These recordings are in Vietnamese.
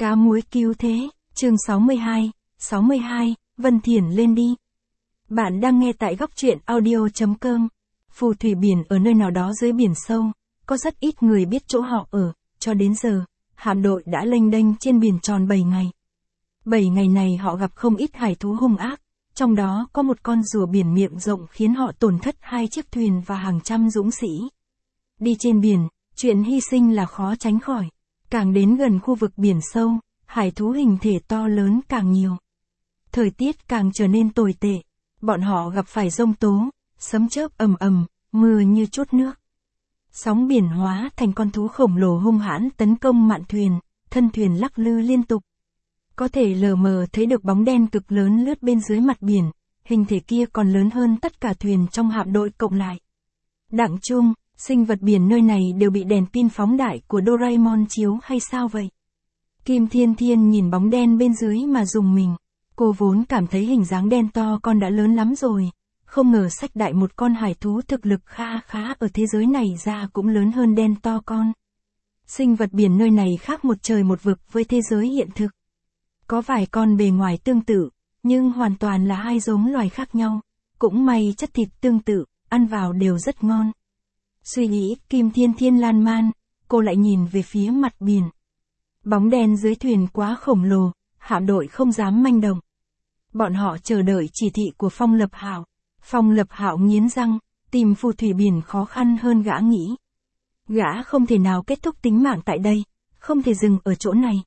Cá muối cứu thế, chương 62, Vân Thiển lên đi. Bạn đang nghe tại góc truyện audio.com. Phù thủy biển ở nơi nào đó dưới biển sâu, có rất ít người biết chỗ họ ở, cho đến giờ, hạm đội đã lênh đênh trên biển tròn 7 ngày. 7 ngày này họ gặp không ít hải thú hung ác, trong đó có một con rùa biển miệng rộng khiến họ tổn thất 2 chiếc thuyền và hàng trăm dũng sĩ. Đi trên biển, chuyện hy sinh là khó tránh khỏi. Càng đến gần khu vực biển sâu, hải thú hình thể to lớn càng nhiều. Thời tiết càng trở nên tồi tệ, bọn họ gặp phải giông tố, sấm chớp ầm ầm, mưa như trút nước. Sóng biển hóa thành con thú khổng lồ hung hãn tấn công mạn thuyền, thân thuyền lắc lư liên tục. Có thể lờ mờ thấy được bóng đen cực lớn lướt bên dưới mặt biển, hình thể kia còn lớn hơn tất cả thuyền trong hạm đội cộng lại. Đặng chung, sinh vật biển nơi này đều bị đèn pin phóng đại của Doraemon chiếu hay sao vậy? Kim Thiên Thiên nhìn bóng đen bên dưới mà rùng mình. Cô vốn cảm thấy hình dáng đen to con đã lớn lắm rồi, không ngờ xách đại một con hải thú thực lực khá ở thế giới này ra cũng lớn hơn đen to con. Sinh vật biển nơi này khác một trời một vực với thế giới hiện thực. Có vài con bề ngoài tương tự, nhưng hoàn toàn là hai giống loài khác nhau. Cũng may chất thịt tương tự, ăn vào đều rất ngon. Suy nghĩ Kim Thiên Thiên lan man, cô lại nhìn về phía mặt biển. Bóng đen dưới thuyền quá khổng lồ, hạm đội không dám manh động. Bọn họ chờ đợi chỉ thị của Phong Lập Hạo. Phong Lập Hạo nghiến răng, tìm phù thủy biển khó khăn hơn gã nghĩ. Gã không thể nào kết thúc tính mạng tại đây, không thể dừng ở chỗ này.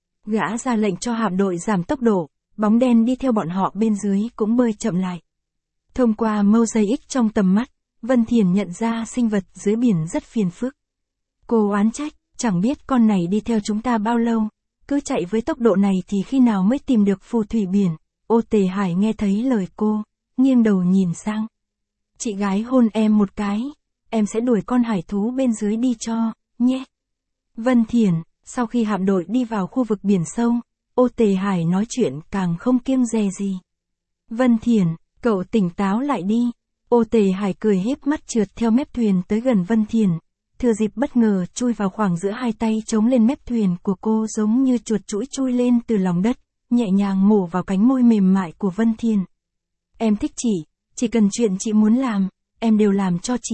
Gã ra lệnh cho hạm đội giảm tốc độ, bóng đen đi theo bọn họ bên dưới cũng bơi chậm lại. Thông qua mosaic trong tầm mắt, Vân Thiển nhận ra sinh vật dưới biển rất phiền phức. Cô oán trách, chẳng biết con này đi theo chúng ta bao lâu, cứ chạy với tốc độ này thì khi nào mới tìm được phù thủy biển. Ô Tề Hải nghe thấy lời cô, nghiêng đầu nhìn sang. Chị gái hôn em một cái, em sẽ đuổi con hải thú bên dưới đi cho, nhé. Vân Thiển, sau khi hạm đội đi vào khu vực biển sâu, Ô Tề Hải nói chuyện càng không kiêng dè gì. Vân Thiển, cậu tỉnh táo lại đi. Ô Tề Hải cười híp mắt trượt theo mép thuyền tới gần Vân Thiển, thừa dịp bất ngờ chui vào khoảng giữa hai tay chống lên mép thuyền của cô giống như chuột chũi chui lên từ lòng đất, nhẹ nhàng mổ vào cánh môi mềm mại của Vân Thiển. Em thích chị, chỉ cần chuyện chị muốn làm, em đều làm cho chị.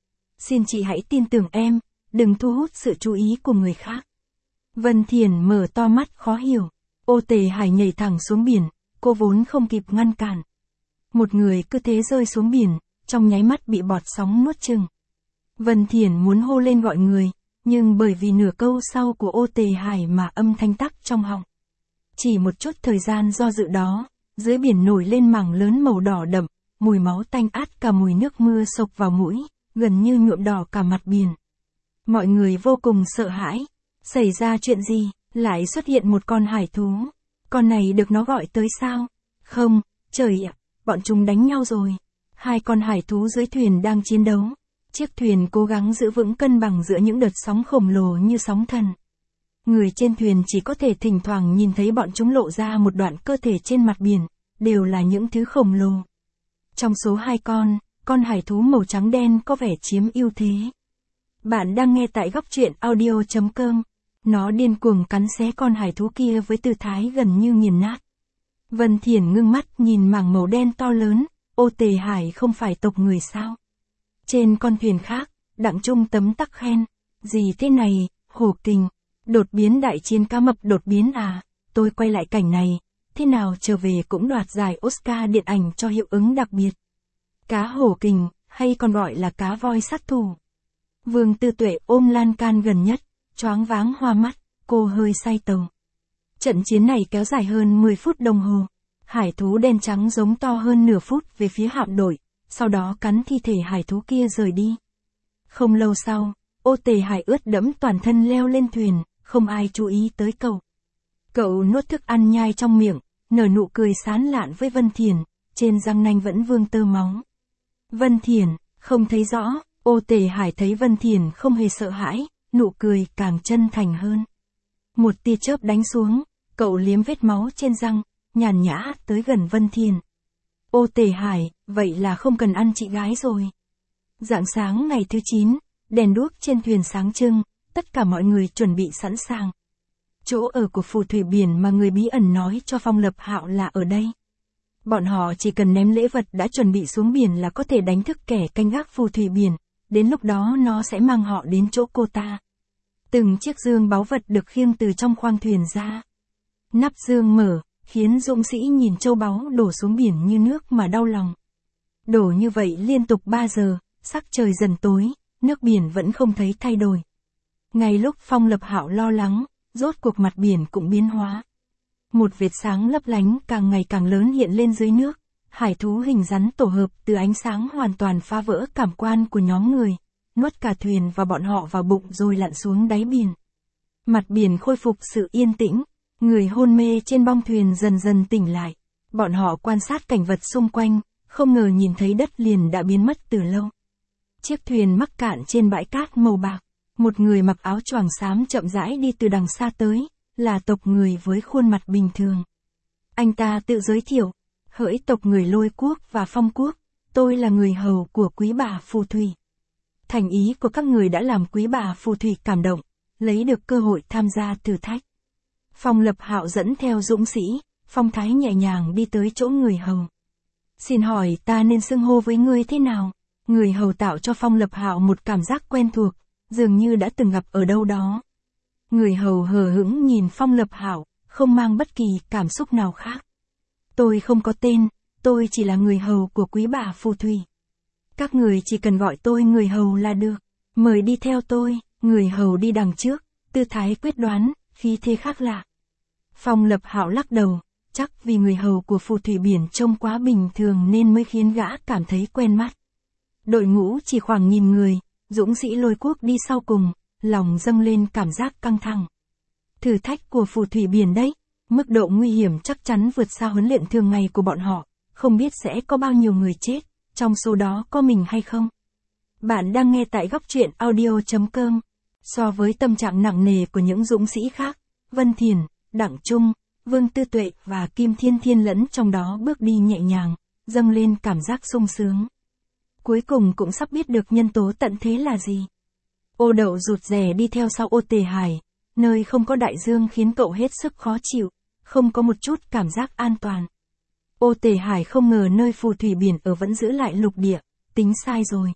Xin chị hãy tin tưởng em, đừng thu hút sự chú ý của người khác. Vân Thiển mở to mắt khó hiểu. Ô Tề Hải nhảy thẳng xuống biển, cô vốn không kịp ngăn cản. Một người cứ thế rơi xuống biển, trong nháy mắt bị bọt sóng nuốt chửng. Vân Thiển muốn hô lên gọi người, nhưng bởi vì nửa câu sau của Ô Tề Hải mà âm thanh tắc trong họng. Chỉ một chút thời gian do dự đó, dưới biển nổi lên mảng lớn màu đỏ đậm, mùi máu tanh át cả mùi nước mưa xộc vào mũi, gần như nhuộm đỏ cả mặt biển. Mọi người vô cùng sợ hãi. Xảy ra chuyện gì, lại xuất hiện một con hải thú? Con này được nó gọi tới sao? Không, trời ạ, bọn chúng đánh nhau rồi. Hai con hải thú dưới thuyền đang chiến đấu. Chiếc thuyền cố gắng giữ vững cân bằng giữa những đợt sóng khổng lồ như sóng thần. Người trên thuyền chỉ có thể thỉnh thoảng nhìn thấy bọn chúng lộ ra một đoạn cơ thể trên mặt biển, đều là những thứ khổng lồ. Trong số hai con hải thú màu trắng đen có vẻ chiếm ưu thế. Bạn đang nghe tại góc truyện audio.com. Nó điên cuồng cắn xé con hải thú kia với tư thái gần như nghiền nát. Vân Thiển ngưng mắt nhìn mảng màu đen to lớn, Ô Tề Hải không phải tộc người sao? Trên con thuyền khác, Đặng Trung tấm tắc khen. Gì thế này, hổ kình, đột biến đại chiến cá mập đột biến à, tôi quay lại cảnh này, thế nào trở về cũng đoạt giải Oscar điện ảnh cho hiệu ứng đặc biệt. Cá hổ kình, hay còn gọi là cá voi sát thủ. Vương Tư Tuệ ôm lan can gần nhất, choáng váng hoa mắt, cô hơi say tàu. Trận chiến này kéo dài hơn 10 phút đồng hồ. Hải thú đen trắng giống to hơn nửa phút về phía hạm đội, sau đó cắn thi thể hải thú kia rời đi. Không lâu sau, Ô Tề Hải ướt đẫm toàn thân leo lên thuyền, không ai chú ý tới cậu. Cậu nuốt thức ăn nhai trong miệng, nở nụ cười sán lạn với Vân Thiển, trên răng nanh vẫn vương tơ máu. Vân Thiển, không thấy rõ, Ô Tề Hải thấy Vân Thiển không hề sợ hãi, nụ cười càng chân thành hơn. Một tia chớp đánh xuống, cậu liếm vết máu trên răng, nhàn nhã tới gần Vân Thiển. Ô Tề Hải, vậy là không cần ăn chị gái rồi. Rạng sáng ngày thứ 9, đèn đuốc trên thuyền sáng trưng, tất cả mọi người chuẩn bị sẵn sàng. Chỗ ở của phù thủy biển mà người bí ẩn nói cho Phong Lập Hạo là ở đây. Bọn họ chỉ cần ném lễ vật đã chuẩn bị xuống biển là có thể đánh thức kẻ canh gác phù thủy biển, đến lúc đó nó sẽ mang họ đến chỗ cô ta. Từng chiếc dương báu vật được khiêng từ trong khoang thuyền ra. Nắp dương mở, khiến dũng sĩ nhìn châu báu đổ xuống biển như nước mà đau lòng. Đổ như vậy liên tục 3 giờ, sắc trời dần tối, nước biển vẫn không thấy thay đổi. Ngay lúc Phong Lập Hạo lo lắng, rốt cuộc mặt biển cũng biến hóa. Một vệt sáng lấp lánh càng ngày càng lớn hiện lên dưới nước, hải thú hình rắn tổ hợp từ ánh sáng hoàn toàn phá vỡ cảm quan của nhóm người, nuốt cả thuyền và bọn họ vào bụng rồi lặn xuống đáy biển. Mặt biển khôi phục sự yên tĩnh, người hôn mê trên bong thuyền dần dần tỉnh lại. Bọn họ quan sát cảnh vật xung quanh, không ngờ nhìn thấy đất liền đã biến mất từ lâu. Chiếc thuyền mắc cạn trên bãi cát màu bạc, một người mặc áo choàng xám chậm rãi đi từ đằng xa tới, là tộc người với khuôn mặt bình thường. Anh ta tự giới thiệu, hỡi tộc người Lôi Quốc và Phong Quốc, tôi là người hầu của quý bà phù thủy. Thành ý của các người đã làm quý bà phù thủy cảm động, lấy được cơ hội tham gia thử thách. Phong Lập Hạo dẫn theo dũng sĩ, phong thái nhẹ nhàng đi tới chỗ người hầu. Xin hỏi ta nên xưng hô với ngươi thế nào? Người hầu tạo cho Phong Lập Hạo một cảm giác quen thuộc, dường như đã từng gặp ở đâu đó. Người hầu hờ hững nhìn Phong Lập Hạo, không mang bất kỳ cảm xúc nào khác. Tôi không có tên, tôi chỉ là người hầu của quý bà phù thủy. Các người chỉ cần gọi tôi người hầu là được. Mời đi theo tôi. Người hầu đi đằng trước, tư thái quyết đoán, khí thế khác lạ. Phong Lập Hạo lắc đầu, chắc vì người hầu của phù thủy biển trông quá bình thường nên mới khiến gã cảm thấy quen mắt. Đội ngũ chỉ khoảng 1000 người, dũng sĩ Lôi Quốc đi sau cùng, lòng dâng lên cảm giác căng thẳng. Thử thách của phù thủy biển đấy, mức độ nguy hiểm chắc chắn vượt xa huấn luyện thường ngày của bọn họ, không biết sẽ có bao nhiêu người chết, trong số đó có mình hay không. Bạn đang nghe tại Góc Truyện Audio.com. So với tâm trạng nặng nề của những dũng sĩ khác, Vân Thiền, Đặng Trung, Vương Tư Tuệ và Kim Thiên Thiên lẫn trong đó bước đi nhẹ nhàng, dâng lên cảm giác sung sướng. Cuối cùng cũng sắp biết được nhân tố tận thế là gì. Ô Đậu rụt rè đi theo sau Ô Tề Hải, nơi không có đại dương khiến cậu hết sức khó chịu, không có một chút cảm giác an toàn. Ô Tề Hải không ngờ nơi phù thủy biển ở vẫn giữ lại lục địa, tính sai rồi.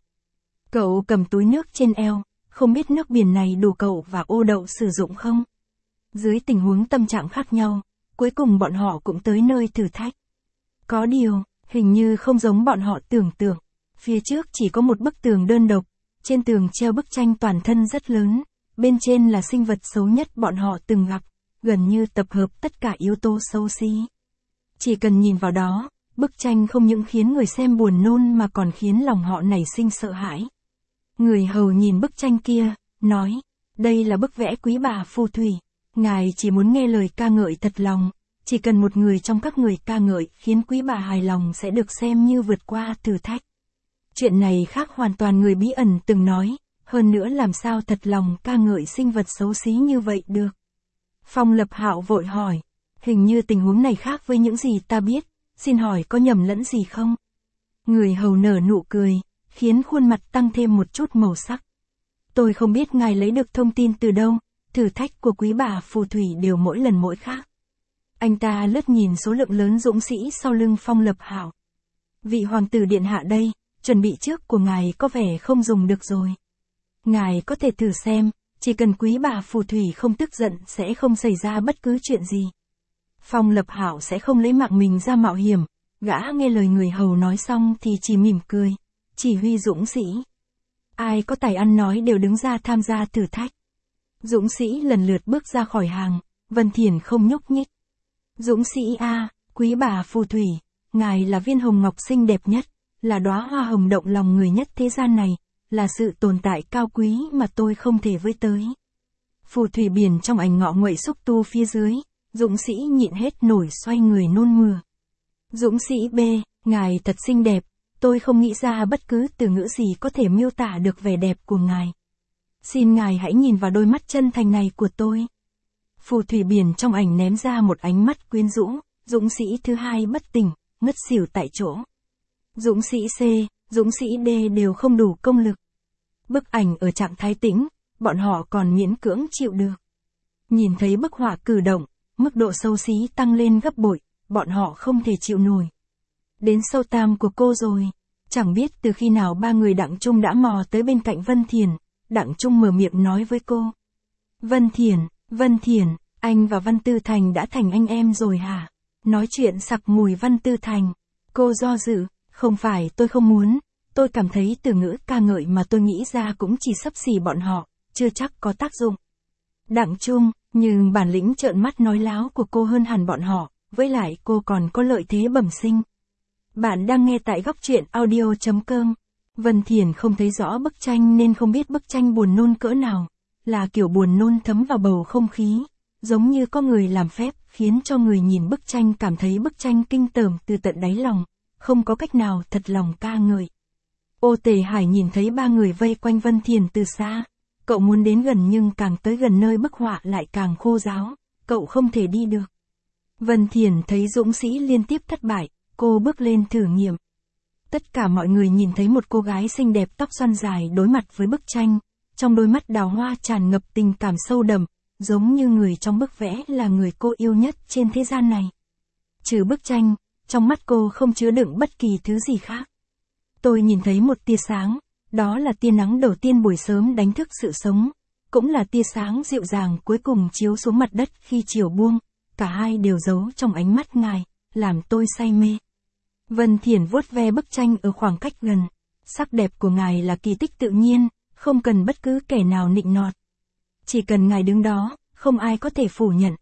Cậu cầm túi nước trên eo, không biết nước biển này đủ cậu và Ô Đậu sử dụng không? Dưới tình huống tâm trạng khác nhau, cuối cùng bọn họ cũng tới nơi thử thách. Có điều, hình như không giống bọn họ tưởng tượng. Phía trước chỉ có một bức tường đơn độc, trên tường treo bức tranh toàn thân rất lớn, bên trên là sinh vật xấu nhất bọn họ từng gặp, gần như tập hợp tất cả yếu tố xấu xí. Chỉ cần nhìn vào đó, bức tranh không những khiến người xem buồn nôn mà còn khiến lòng họ nảy sinh sợ hãi. Người hầu nhìn bức tranh kia, nói, đây là bức vẽ quý bà phù thủy, ngài chỉ muốn nghe lời ca ngợi thật lòng, chỉ cần một người trong các người ca ngợi khiến quý bà hài lòng sẽ được xem như vượt qua thử thách. Chuyện này khác hoàn toàn người bí ẩn từng nói, hơn nữa làm sao thật lòng ca ngợi sinh vật xấu xí như vậy được. Phong Lập Hạo vội hỏi, hình như tình huống này khác với những gì ta biết, xin hỏi có nhầm lẫn gì không? Người hầu nở nụ cười, khiến khuôn mặt tăng thêm một chút màu sắc. Tôi không biết ngài lấy được thông tin từ đâu, thử thách của quý bà phù thủy đều mỗi lần mỗi khác. Anh ta lướt nhìn số lượng lớn dũng sĩ sau lưng Phong Lập Hạo. Vị hoàng tử điện hạ đây, chuẩn bị trước của ngài có vẻ không dùng được rồi. Ngài có thể thử xem, chỉ cần quý bà phù thủy không tức giận sẽ không xảy ra bất cứ chuyện gì. Phong Lập Hạo sẽ không lấy mạng mình ra mạo hiểm, gã nghe lời người hầu nói xong thì chỉ mỉm cười, chỉ huy dũng sĩ. Ai có tài ăn nói đều đứng ra tham gia thử thách. Dũng sĩ lần lượt bước ra khỏi hàng, Vân Thiền không nhúc nhích. Dũng sĩ A, quý bà phù thủy, ngài là viên hồng ngọc xinh đẹp nhất, là đóa hoa hồng động lòng người nhất thế gian này, là sự tồn tại cao quý mà tôi không thể với tới. Phù thủy biển trong ảnh ngọ nguậy xúc tu phía dưới, dũng sĩ nhịn hết nổi xoay người nôn mửa. Dũng sĩ B, ngài thật xinh đẹp, tôi không nghĩ ra bất cứ từ ngữ gì có thể miêu tả được vẻ đẹp của ngài. Xin ngài hãy nhìn vào đôi mắt chân thành này của tôi. Phù thủy biển trong ảnh ném ra một ánh mắt quyến rũ, dũng sĩ thứ hai bất tỉnh, ngất xỉu tại chỗ. Dũng sĩ C, dũng sĩ D đều không đủ công lực. Bức ảnh ở trạng thái tĩnh, bọn họ còn miễn cưỡng chịu được. Nhìn thấy bức họa cử động, mức độ xấu xí tăng lên gấp bội, bọn họ không thể chịu nổi. Đến sâu tam của cô rồi. Chẳng biết từ khi nào ba người Đặng Trung đã mò tới bên cạnh Vân Thiền, Đặng Trung mở miệng nói với cô. Vân Thiền, anh và Văn Tư Thành đã thành anh em rồi hả? Nói chuyện sặc mùi Văn Tư Thành. Cô do dự, không phải tôi không muốn, tôi cảm thấy từ ngữ ca ngợi mà tôi nghĩ ra cũng chỉ xấp xỉ bọn họ, chưa chắc có tác dụng. Đặng Trung, nhưng bản lĩnh trợn mắt nói láo của cô hơn hẳn bọn họ, với lại cô còn có lợi thế bẩm sinh. Bạn đang nghe tại góc truyện audio.com. Vân Thiền không thấy rõ bức tranh nên không biết bức tranh buồn nôn cỡ nào, là kiểu buồn nôn thấm vào bầu không khí, giống như có người làm phép khiến cho người nhìn bức tranh cảm thấy bức tranh kinh tởm từ tận đáy lòng, không có cách nào thật lòng ca ngợi. Ô Tề Hải nhìn thấy ba người vây quanh Vân Thiền từ xa, cậu muốn đến gần nhưng càng tới gần nơi bức họa lại càng khô ráo, cậu không thể đi được. Vân Thiền thấy dũng sĩ liên tiếp thất bại, cô bước lên thử nghiệm. Tất cả mọi người nhìn thấy một cô gái xinh đẹp tóc xoăn dài đối mặt với bức tranh, trong đôi mắt đào hoa tràn ngập tình cảm sâu đậm, giống như người trong bức vẽ là người cô yêu nhất trên thế gian này. Trừ bức tranh, trong mắt cô không chứa đựng bất kỳ thứ gì khác. Tôi nhìn thấy một tia sáng, đó là tia nắng đầu tiên buổi sớm đánh thức sự sống, cũng là tia sáng dịu dàng cuối cùng chiếu xuống mặt đất khi chiều buông, cả hai đều giấu trong ánh mắt ngài, làm tôi say mê. Vân Thiền vuốt ve bức tranh ở khoảng cách gần, sắc đẹp của ngài là kỳ tích tự nhiên, không cần bất cứ kẻ nào nịnh nọt. Chỉ cần ngài đứng đó, không ai có thể phủ nhận.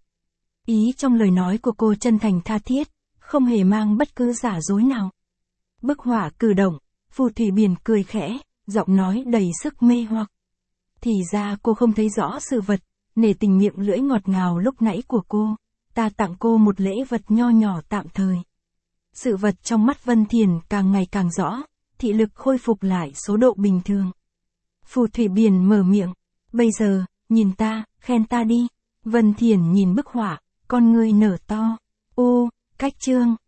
Ý trong lời nói của cô chân thành tha thiết, không hề mang bất cứ giả dối nào. Bức họa cử động, Phù Thủy Biển cười khẽ, giọng nói đầy sức mê hoặc. Thì ra cô không thấy rõ sự vật, nể tình miệng lưỡi ngọt ngào lúc nãy của cô, ta tặng cô một lễ vật nho nhỏ tạm thời. Sự vật trong mắt Vân Thiền càng ngày càng rõ, thị lực khôi phục lại số độ bình thường. Phù Thủy Biển mở miệng, bây giờ, nhìn ta, khen ta đi. Vân Thiền nhìn bức họa, con ngươi nở to. Ô, cách chương.